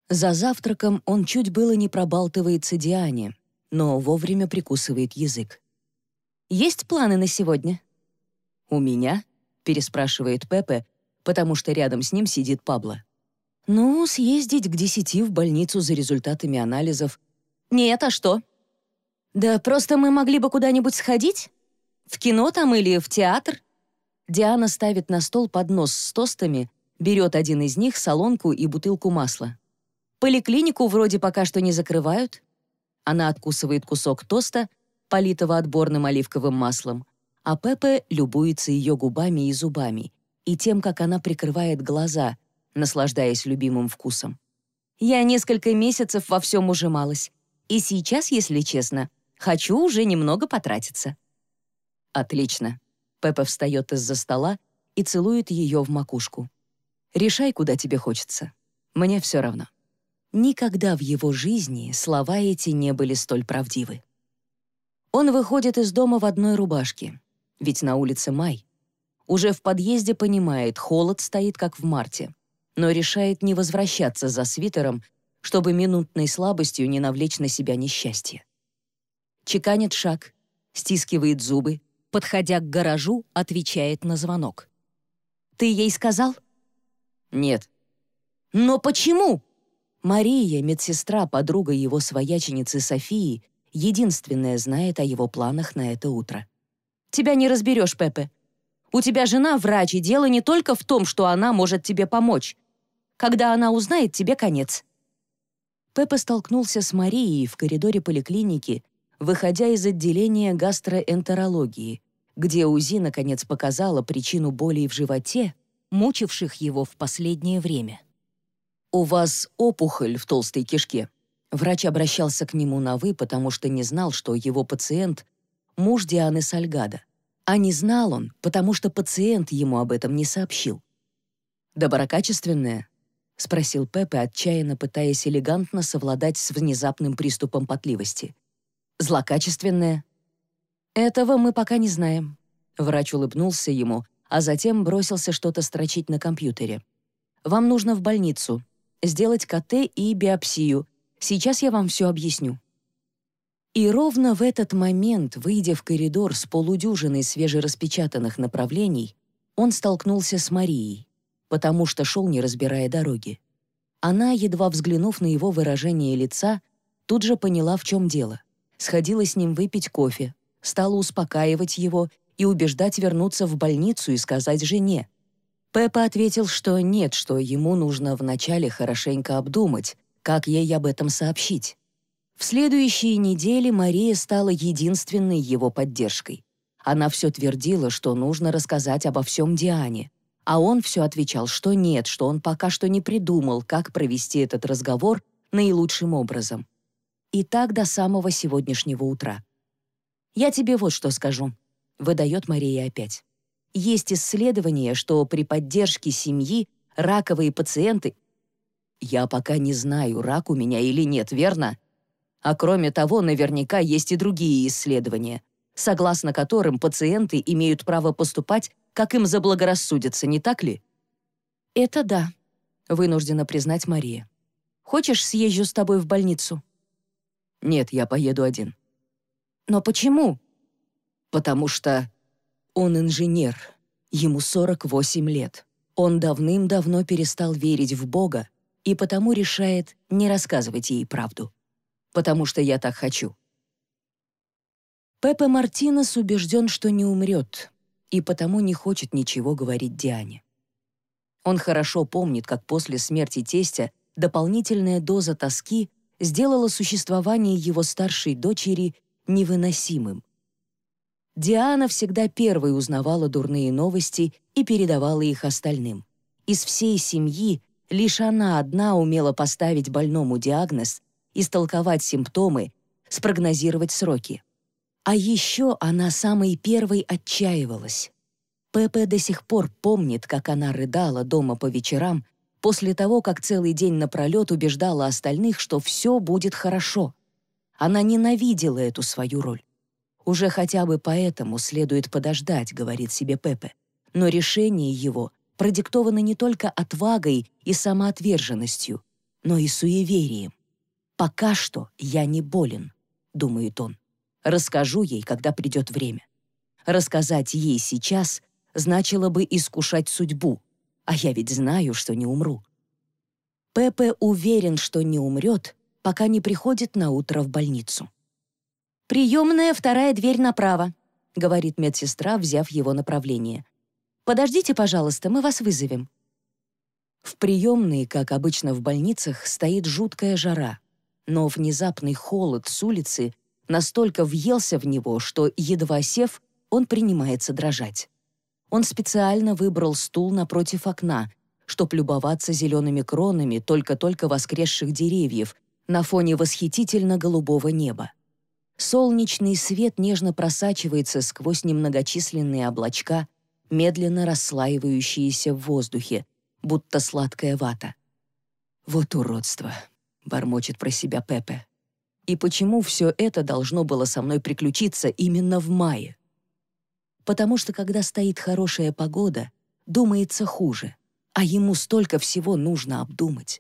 За завтраком он чуть было не пробалтывается Диане, но вовремя прикусывает язык. «Есть планы на сегодня?» «У меня?» — переспрашивает Пепе, потому что рядом с ним сидит Пабло. «Ну, съездить к 10 в больницу за результатами анализов». «Нет, а что?» «Да просто мы могли бы куда-нибудь сходить? В кино там или в театр?» Диана ставит на стол поднос с тостами, берет один из них, солонку и бутылку масла. «Поликлинику вроде пока что не закрывают». Она откусывает кусок тоста, политого отборным оливковым маслом, а Пепе любуется ее губами и зубами и тем, как она прикрывает глаза, наслаждаясь любимым вкусом. «Я несколько месяцев во всем ужималась, и сейчас, если честно, хочу уже немного потратиться». «Отлично». Пепе встает из-за стола и целует ее в макушку. «Решай, куда тебе хочется. Мне все равно». Никогда в его жизни слова эти не были столь правдивы. Он выходит из дома в одной рубашке, ведь на улице май. Уже в подъезде понимает, холод стоит как в марте, но решает не возвращаться за свитером, чтобы минутной слабостью не навлечь на себя несчастье. Чеканит шаг, стискивает зубы, подходя к гаражу, отвечает на звонок. «Ты ей сказал?» «Нет». «Но почему?» Мария, медсестра, подруга его свояченицы Софии, единственная знает о его планах на это утро. «Тебя не разберешь, Пепе. У тебя жена врач, и дело не только в том, что она может тебе помочь. Когда она узнает, тебе конец». Пепе столкнулся с Марией в коридоре поликлиники, выходя из отделения гастроэнтерологии, где УЗИ наконец показала причину болей в животе, мучивших его в последнее время. «У вас опухоль в толстой кишке». Врач обращался к нему на «вы», потому что не знал, что его пациент — муж Дианы Сальгадо. А не знал он, потому что пациент ему об этом не сообщил. «Доброкачественная?» — спросил Пепе, отчаянно пытаясь элегантно совладать с внезапным приступом потливости. «Злокачественная?» «Этого мы пока не знаем». Врач улыбнулся ему, а затем бросился что-то строчить на компьютере. «Вам нужно в больницу. Сделать КТ и биопсию. Сейчас я вам все объясню». И ровно в этот момент, выйдя в коридор с полудюжиной свежераспечатанных направлений, он столкнулся с Марией, потому что шел, не разбирая дороги. Она, едва взглянув на его выражение лица, тут же поняла, в чем дело. Сходила с ним выпить кофе, стала успокаивать его и убеждать вернуться в больницу и сказать жене. Пеппа ответил, что нет, что ему нужно вначале хорошенько обдумать, как ей об этом сообщить. В следующие недели Мария стала единственной его поддержкой. Она все твердила, что нужно рассказать обо всем Диане, а он все отвечал, что нет, что он пока что не придумал, как провести этот разговор наилучшим образом. И так до самого сегодняшнего утра. «Я тебе вот что скажу», — выдает Мария опять. «Есть исследование, что при поддержке семьи раковые пациенты...» «Я пока не знаю, рак у меня или нет, верно? А кроме того, наверняка есть и другие исследования, согласно которым пациенты имеют право поступать, как им заблагорассудится, не так ли?» «Это да», — вынуждена признать Мария. «Хочешь, съезжу с тобой в больницу?» «Нет, я поеду один». «Но почему?» «Потому что он инженер, ему 48 лет. Он давным-давно перестал верить в Бога и потому решает не рассказывать ей правду. Потому что я так хочу». Пепе Мартинес убежден, что не умрет, и потому не хочет ничего говорить Диане. Он хорошо помнит, как после смерти тестя дополнительная доза тоски сделала существование его старшей дочери невыносимым. Диана всегда первой узнавала дурные новости и передавала их остальным. Из всей семьи лишь она одна умела поставить больному диагноз, истолковать симптомы, спрогнозировать сроки. А еще она самой первой отчаивалась. Пепе до сих пор помнит, как она рыдала дома по вечерам после того, как целый день напролет убеждала остальных, что все будет хорошо. Она ненавидела эту свою роль. «Уже хотя бы поэтому следует подождать», — говорит себе Пепе. Но решение его продиктовано не только отвагой и самоотверженностью, но и суеверием. «Пока что я не болен», — думает он. «Расскажу ей, когда придет время». Рассказать ей сейчас значило бы искушать судьбу, а я ведь знаю, что не умру. Пепе уверен, что не умрет, пока не приходит на утро в больницу. «Приемная, вторая дверь направо», — говорит медсестра, взяв его направление. «Подождите, пожалуйста, мы вас вызовем». В приемной, как обычно в больницах, стоит жуткая жара, но внезапный холод с улицы настолько въелся в него, что, едва сев, он принимается дрожать. Он специально выбрал стул напротив окна, чтоб любоваться зелеными кронами только-только воскресших деревьев на фоне восхитительно-голубого неба. Солнечный свет нежно просачивается сквозь немногочисленные облачка, медленно расслаивающиеся в воздухе, будто сладкая вата. «Вот уродство», — бормочет про себя Пепе. «И почему все это должно было со мной приключиться именно в мае?» Потому что, когда стоит хорошая погода, думается хуже, а ему столько всего нужно обдумать.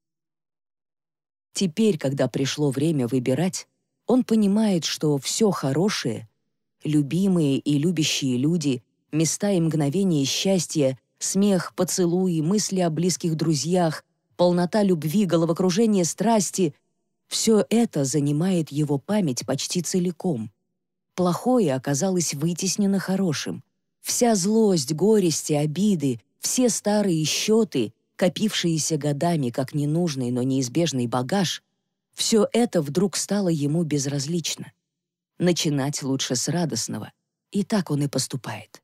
Теперь, когда пришло время выбирать, он понимает, что все хорошее, любимые и любящие люди, места и мгновения счастья, смех, поцелуи, мысли о близких друзьях, полнота любви, головокружение страсти — все это занимает его память почти целиком. Плохое оказалось вытеснено хорошим. Вся злость, горесть и обиды, все старые счеты, копившиеся годами как ненужный, но неизбежный багаж, все это вдруг стало ему безразлично. Начинать лучше с радостного, и так он и поступает.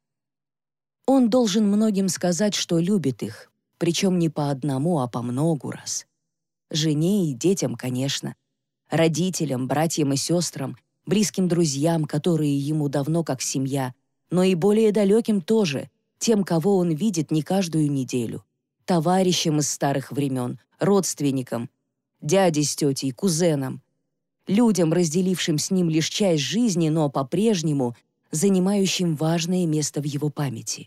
Он должен многим сказать, что любит их, причем не по одному, а по многу раз. Жене и детям, конечно, родителям, братьям и сестрам, близким друзьям, которые ему давно как семья, но и более далеким тоже, тем, кого он видит не каждую неделю, товарищам из старых времен, родственникам, дяде с тетей, кузенам, людям, разделившим с ним лишь часть жизни, но по-прежнему занимающим важное место в его памяти.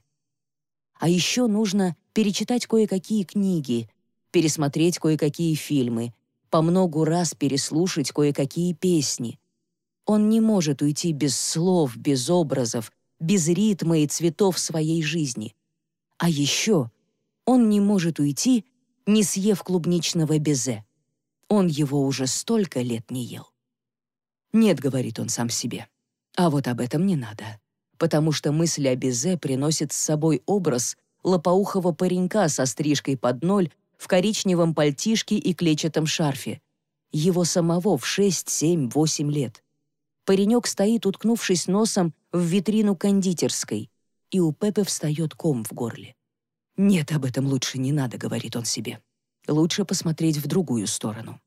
А еще нужно перечитать кое-какие книги, пересмотреть кое-какие фильмы, по многу раз переслушать кое-какие песни. Он не может уйти без слов, без образов, без ритма и цветов своей жизни. А еще он не может уйти, не съев клубничного безе. Он его уже столько лет не ел. «Нет», — говорит он сам себе, — «а вот об этом не надо», потому что мысль о безе приносит с собой образ лопоухого паренька со стрижкой под ноль в коричневом пальтишке и клетчатом шарфе. Его самого в 6, 7, 8 лет. Паренек стоит, уткнувшись носом в витрину кондитерской, и у Пепе встает ком в горле. «Нет, об этом лучше не надо», — говорит он себе. «Лучше посмотреть в другую сторону».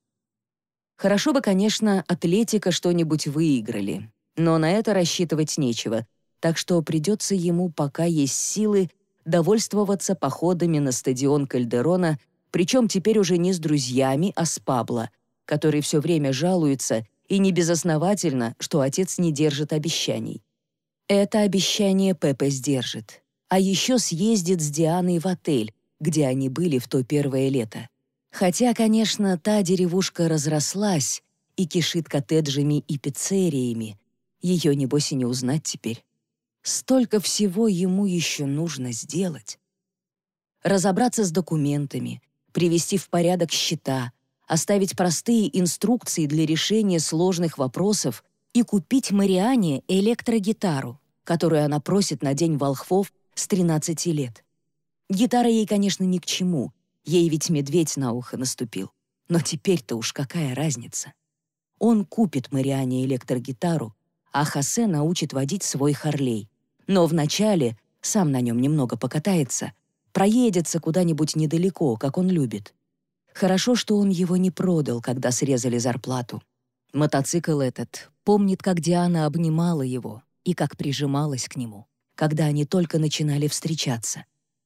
Хорошо бы, конечно, Атлетико что-нибудь выиграли, но на это рассчитывать нечего, так что придется ему, пока есть силы, довольствоваться походами на стадион Кальдерона, причем теперь уже не с друзьями, а с Пабло, который все время жалуется, и небезосновательно, что отец не держит обещаний. Это обещание Пепе сдержит. А еще съездит с Дианой в отель, где они были в то первое лето. Хотя, конечно, та деревушка разрослась и кишит коттеджами и пиццериями. Ее, небось, и не узнать теперь. Столько всего ему еще нужно сделать. Разобраться с документами, привести в порядок счета, оставить простые инструкции для решения сложных вопросов и купить Мариане электрогитару, которую она просит на День волхвов с 13 лет. Гитара ей, конечно, ни к чему, ей ведь медведь на ухо наступил. Но теперь-то уж какая разница? Он купит Мариане электрогитару, а Хосе научит водить свой Харлей. Но вначале сам на нем немного покатается, проедется куда-нибудь недалеко, как он любит. Хорошо, что он его не продал, когда срезали зарплату. Мотоцикл этот помнит, как Диана обнимала его и как прижималась к нему, когда они только начинали встречаться.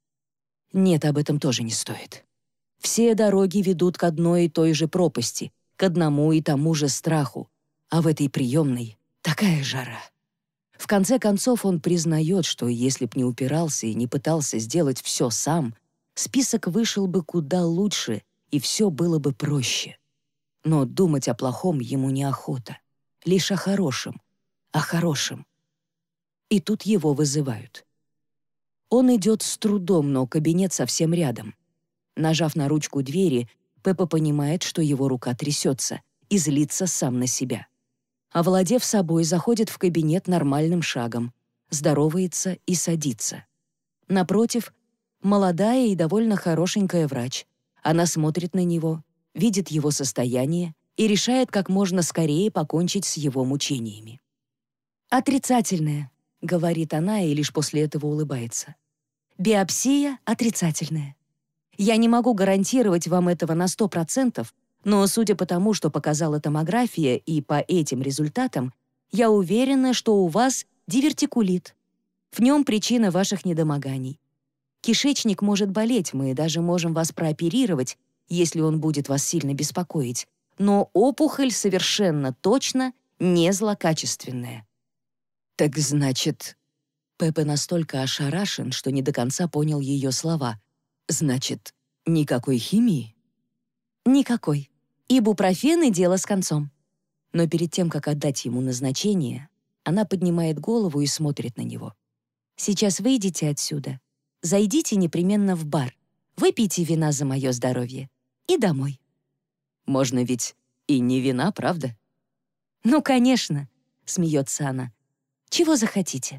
Нет, об этом тоже не стоит. Все дороги ведут к одной и той же пропасти, к одному и тому же страху, а в этой приемной такая жара. В конце концов он признает, что если б не упирался и не пытался сделать все сам, список вышел бы куда лучше, и все было бы проще. Но думать о плохом ему неохота. Лишь о хорошем. О хорошем. И тут его вызывают. Он идет с трудом, но кабинет совсем рядом. Нажав на ручку двери, Пеппа понимает, что его рука трясется, и злится сам на себя. Овладев собой, заходит в кабинет нормальным шагом, здоровается и садится. Напротив, молодая и довольно хорошенькая врач. Она смотрит на него, видит его состояние и решает как можно скорее покончить с его мучениями. «Отрицательное», — говорит она и лишь после этого улыбается. «Биопсия отрицательная. Я не могу гарантировать вам этого на 100%, но судя по тому, что показала томография, и по этим результатам, я уверена, что у вас дивертикулит. В нем причина ваших недомоганий. Кишечник может болеть, мы даже можем вас прооперировать, если он будет вас сильно беспокоить, но опухоль совершенно точно не злокачественная». «Так значит...» Пеппа настолько ошарашен, что не до конца понял ее слова. «Значит, никакой химии?» «Никакой. Ибупрофен и дело с концом». Но перед тем, как отдать ему назначение, она поднимает голову и смотрит на него. «Сейчас выйдите отсюда. Зайдите непременно в бар. Выпейте вина за мое здоровье. И домой». «Можно ведь и не вина, правда?» «Ну, конечно», — смеется она. «Чего захотите?»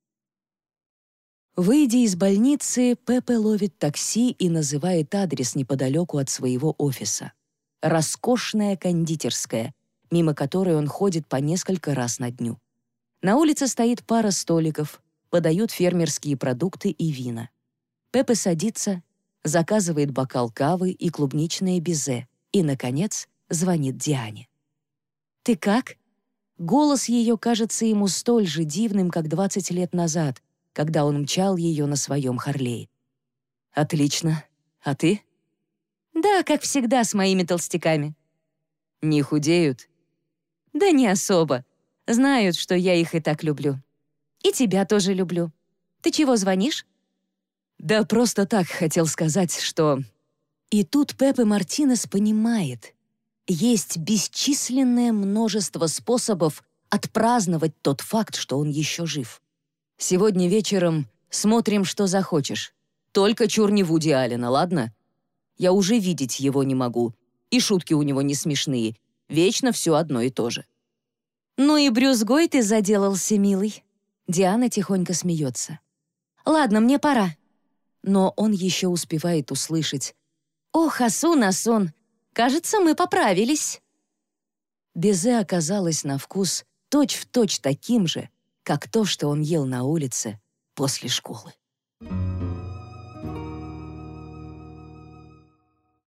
Выйдя из больницы, Пеппа ловит такси и называет адрес неподалеку от своего офиса. Роскошная кондитерская, мимо которой он ходит по несколько раз на дню. На улице стоит пара столиков, подают фермерские продукты и вина. Пеппа садится, заказывает бокал кавы и клубничное безе и, наконец, звонит Диане. «Ты как?» Голос ее кажется ему столь же дивным, как 20 лет назад, когда он мчал ее на своем Харлее. «Отлично. А ты?» «Да, как всегда, с моими толстяками». «Не худеют?» «Да не особо. Знают, что я их и так люблю. И тебя тоже люблю. Ты чего звонишь?» «Да просто так хотел сказать, что...» И тут Пеппа Мартинес понимает, есть бесчисленное множество способов отпраздновать тот факт, что он еще жив. «Сегодня вечером смотрим, что захочешь. Только чур не Вуди Аллена, ладно? Я уже видеть его не могу, и шутки у него не смешные. Вечно все одно и то же». «Ну и брюзгой ты заделался, милый». Диана тихонько смеется. «Ладно, мне пора». Но он еще успевает услышать: «Ох, Асун, Асун, кажется, мы поправились». Безе оказалось на вкус точь-в-точь таким же, как то, что он ел на улице после школы.